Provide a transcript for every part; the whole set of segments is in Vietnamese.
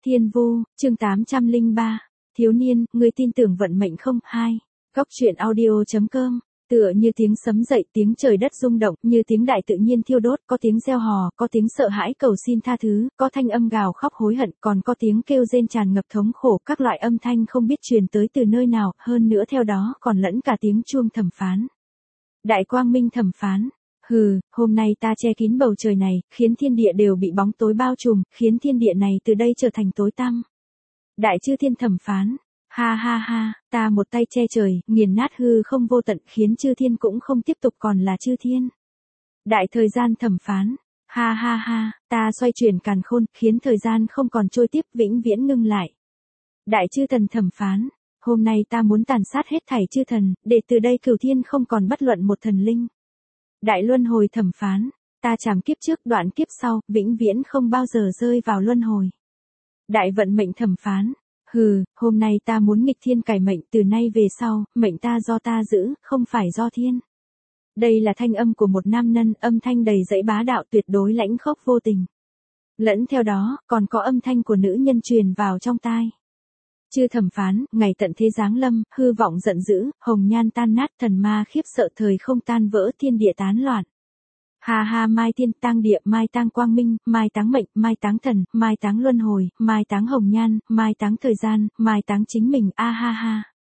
Thiên Vu, chương 803. Thiếu niên, ngươi tin tưởng vận mệnh không? 2. Góc truyện audio.com. Tựa như tiếng sấm dậy, tiếng trời đất rung động, như tiếng đại tự nhiên thiêu đốt, có tiếng reo hò, có tiếng sợ hãi cầu xin tha thứ, có thanh âm gào khóc hối hận, còn có tiếng kêu rên tràn ngập thống khổ, các loại âm thanh không biết truyền tới từ nơi nào, hơn nữa theo đó còn lẫn cả tiếng chuông thẩm phán. Đại quang minh thẩm phán. Hừ, hôm nay ta che kín bầu trời này, khiến thiên địa đều bị bóng tối bao trùm, khiến thiên địa này từ đây trở thành tối tăm. Đại chư thiên thẩm phán. Ha ha ha, ta một tay che trời, nghiền nát hư không vô tận, khiến chư thiên cũng không tiếp tục còn là chư thiên. Đại thời gian thẩm phán. Ha ha ha, ta xoay chuyển càn khôn, khiến thời gian không còn trôi tiếp, vĩnh viễn ngưng lại. Đại chư thần thẩm phán. Hôm nay ta muốn tàn sát hết thảy chư thần, để từ đây cửu thiên không còn bất luận một thần linh. Đại luân hồi thẩm phán. Ta trảm kiếp trước, đoạn kiếp sau, vĩnh viễn không bao giờ rơi vào luân hồi. Đại vận mệnh thẩm phán. Hừ, hôm nay ta muốn nghịch thiên cải mệnh, từ nay về sau, mệnh ta do ta giữ, không phải do thiên. Đây là thanh âm của một nam nhân, âm thanh đầy dẫy bá đạo, tuyệt đối lãnh khốc vô tình. Lẫn theo đó, còn có âm thanh của nữ nhân truyền vào trong tai. Chư thẩm phán, ngày tận thế giáng lâm, hư vọng giận dữ, hồng nhan tan nát, thần ma khiếp sợ, thời không tan vỡ, thiên địa tán loạn. Ha ha, mai thiên tang địa, mai tang quang minh, mai táng mệnh, mai táng thần, mai táng luân hồi, mai táng hồng nhan, mai táng thời gian, mai táng chính mình. A ha ha.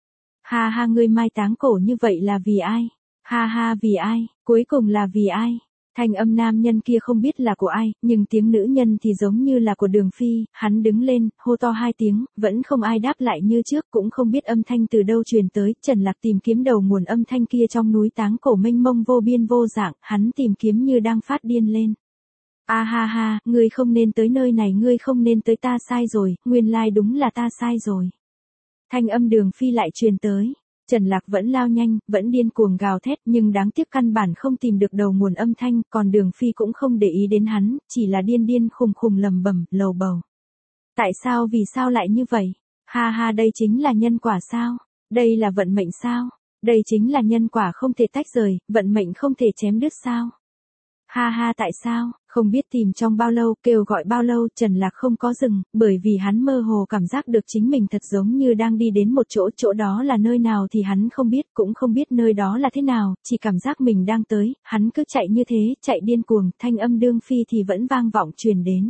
Ha ha, ngươi mai táng cổ như vậy là vì ai? Ha ha, vì ai? Cuối cùng là vì ai? Thanh âm nam nhân kia không biết là của ai, nhưng tiếng nữ nhân thì giống như là của Đường Phi, hắn đứng lên, hô to 2 tiếng, vẫn không ai đáp lại như trước, cũng không biết âm thanh từ đâu truyền tới, Trần Lạc tìm kiếm đầu nguồn âm thanh kia trong núi táng cổ mênh mông vô biên vô dạng, hắn tìm kiếm như đang phát điên lên. A ha ha, ngươi không nên tới nơi này, ngươi không nên tới, ta sai rồi, nguyên lai đúng là ta sai rồi. Thanh âm Đường Phi lại truyền tới. Trần Lạc vẫn lao nhanh, vẫn điên cuồng gào thét, nhưng đáng tiếc căn bản không tìm được đầu nguồn âm thanh, còn Đường Phi cũng không để ý đến hắn, chỉ là điên điên khùng khùng lầm bầm, lầu bầu. Tại sao, vì sao lại như vậy? Ha ha, đây chính là nhân quả sao? Đây là vận mệnh sao? Đây chính là nhân quả không thể tách rời, vận mệnh không thể chém đứt sao? Ha ha, tại sao? Không biết tìm trong bao lâu, kêu gọi bao lâu, Trần Lạc không có dừng, bởi vì hắn mơ hồ cảm giác được chính mình thật giống như đang đi đến một chỗ, chỗ đó là nơi nào thì hắn không biết, cũng không biết nơi đó là thế nào, chỉ cảm giác mình đang tới, hắn cứ chạy như thế, chạy điên cuồng, thanh âm Đường Phi thì vẫn vang vọng truyền đến.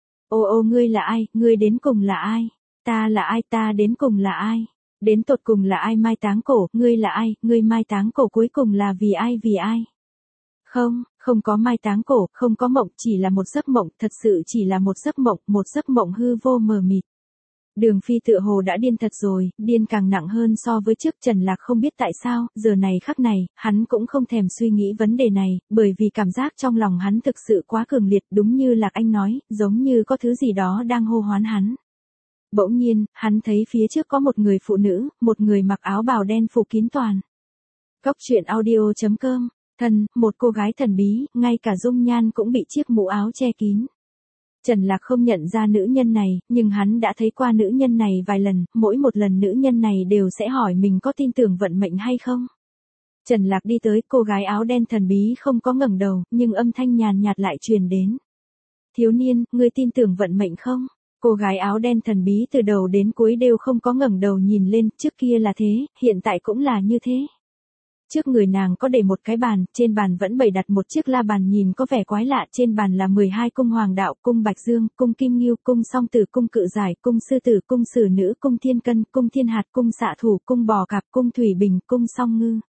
Ô ô, ngươi là ai, ngươi đến cùng là ai? Ta là ai, ta đến cùng là ai? Đến tột cùng là ai mai táng cổ, ngươi là ai, ngươi mai táng cổ cuối cùng là vì ai, vì ai? Không, không có mai táng cổ, không có mộng, chỉ là một giấc mộng, thật sự chỉ là một giấc mộng hư vô mờ mịt. Đường Phi tựa hồ đã điên thật rồi, điên càng nặng hơn so với trước. Trần Lạc không biết tại sao, giờ này khắc này, hắn cũng không thèm suy nghĩ vấn đề này, bởi vì cảm giác trong lòng hắn thực sự quá cường liệt, đúng như Lạc Anh nói, giống như có thứ gì đó đang hô hoán hắn. Bỗng nhiên, hắn thấy phía trước có một người phụ nữ, một người mặc áo bào đen phủ kín toàn. Góc truyện audio.com. Một cô gái thần bí, ngay cả dung nhan cũng bị chiếc mũ áo che kín. Trần Lạc không nhận ra nữ nhân này, nhưng hắn đã thấy qua nữ nhân này vài lần, mỗi một lần nữ nhân này đều sẽ hỏi mình có tin tưởng vận mệnh hay không. Trần Lạc đi tới, cô gái áo đen thần bí không có ngẩng đầu, nhưng âm thanh nhàn nhạt lại truyền đến. Thiếu niên, ngươi tin tưởng vận mệnh không? Cô gái áo đen thần bí từ đầu đến cuối đều không có ngẩng đầu nhìn lên, trước kia là thế, hiện tại cũng là như thế. Trước người nàng có để một cái bàn, trên bàn vẫn bày đặt một chiếc la bàn nhìn có vẻ quái lạ, trên bàn là 12 cung hoàng đạo, cung Bạch Dương, cung Kim Ngưu, cung Song Tử, cung Cự Giải, cung Sư Tử, cung Sử Nữ, cung Thiên Cân, cung Thiên Hạt, cung Xạ Thủ, cung Bò Cạp, cung Thủy Bình, cung Song Ngư.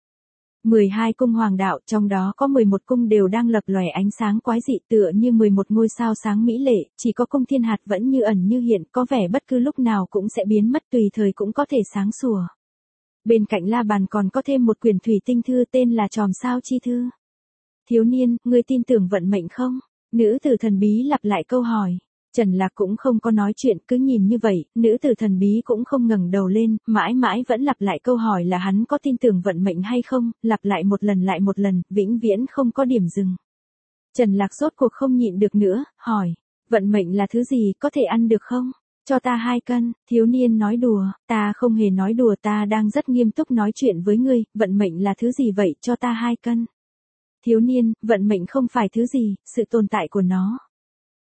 12 cung hoàng đạo, trong đó có 11 cung đều đang lập lòe ánh sáng quái dị tựa như 11 ngôi sao sáng mỹ lệ, chỉ có cung Thiên Hạt vẫn như ẩn như hiện, có vẻ bất cứ lúc nào cũng sẽ biến mất, tùy thời cũng có thể sáng sủa. Bên cạnh la bàn còn có thêm một quyển thủy tinh thư tên là Chòm Sao Chi Thư. Thiếu niên, ngươi tin tưởng vận mệnh không? Nữ tử thần bí lặp lại câu hỏi. Trần Lạc cũng không có nói chuyện, cứ nhìn như vậy, nữ tử thần bí cũng không ngẩng đầu lên, mãi mãi vẫn lặp lại câu hỏi là hắn có tin tưởng vận mệnh hay không, lặp lại một lần, vĩnh viễn không có điểm dừng. Trần Lạc rốt cuộc không nhịn được nữa, hỏi, vận mệnh là thứ gì, có thể ăn được không? Cho ta 2 cân, thiếu niên nói đùa, ta không hề nói đùa, ta đang rất nghiêm túc nói chuyện với ngươi, vận mệnh là thứ gì vậy, cho ta 2 cân. Thiếu niên, vận mệnh không phải thứ gì, sự tồn tại của nó.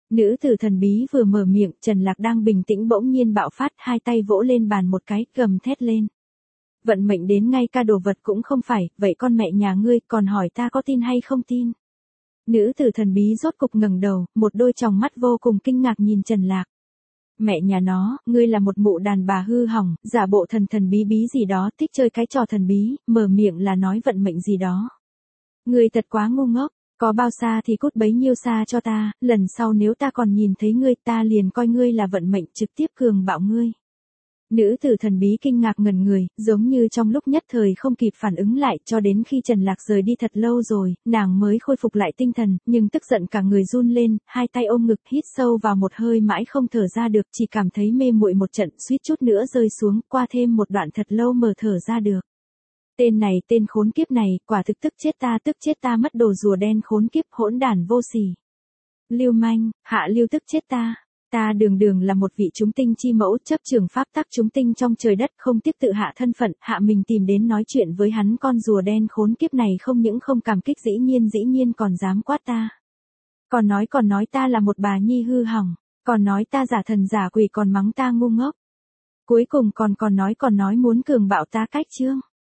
Nữ tử thần bí vừa mở miệng, Trần Lạc đang bình tĩnh bỗng nhiên bạo phát, hai tay vỗ lên bàn một cái, gầm thét lên. Vận mệnh đến ngay cả đồ vật cũng không phải, vậy con mẹ nhà ngươi còn hỏi ta có tin hay không tin. Nữ tử thần bí rốt cục ngẩng đầu, một đôi tròng mắt vô cùng kinh ngạc nhìn Trần Lạc. Mẹ nhà nó, ngươi là một mụ đàn bà hư hỏng, giả bộ thần thần bí bí gì đó, thích chơi cái trò thần bí, mở miệng là nói vận mệnh gì đó. Ngươi thật quá ngu ngốc, có bao xa thì cút bấy nhiêu xa cho ta, lần sau nếu ta còn nhìn thấy ngươi ta liền coi ngươi là vận mệnh trực tiếp cường bạo ngươi. Nữ tử thần bí kinh ngạc ngẩn người, giống như trong lúc nhất thời không kịp phản ứng lại, cho đến khi Trần Lạc rời đi thật lâu rồi, nàng mới khôi phục lại tinh thần, nhưng tức giận cả người run lên, hai tay ôm ngực hít sâu vào một hơi mãi không thở ra được, chỉ cảm thấy mê muội một trận, suýt chút nữa rơi xuống, qua thêm một đoạn thật lâu mở thở ra được. Tên này, tên khốn kiếp này, quả thực tức chết ta mất đồ rùa đen khốn kiếp hỗn đản vô sỉ. Lưu manh, hạ lưu tức chết ta. Ta đường đường là một vị chúng tinh chi mẫu, chấp trường pháp tắc chúng tinh trong trời đất, không tiếp tự hạ thân phận, hạ mình tìm đến nói chuyện với hắn, con rùa đen khốn kiếp này không những không cảm kích dĩ nhiên còn dám quát ta. Còn nói ta là một bà nhi hư hỏng, còn nói ta giả thần giả quỷ, còn mắng ta ngu ngốc. Cuối cùng còn nói muốn cường bạo ta cách chương.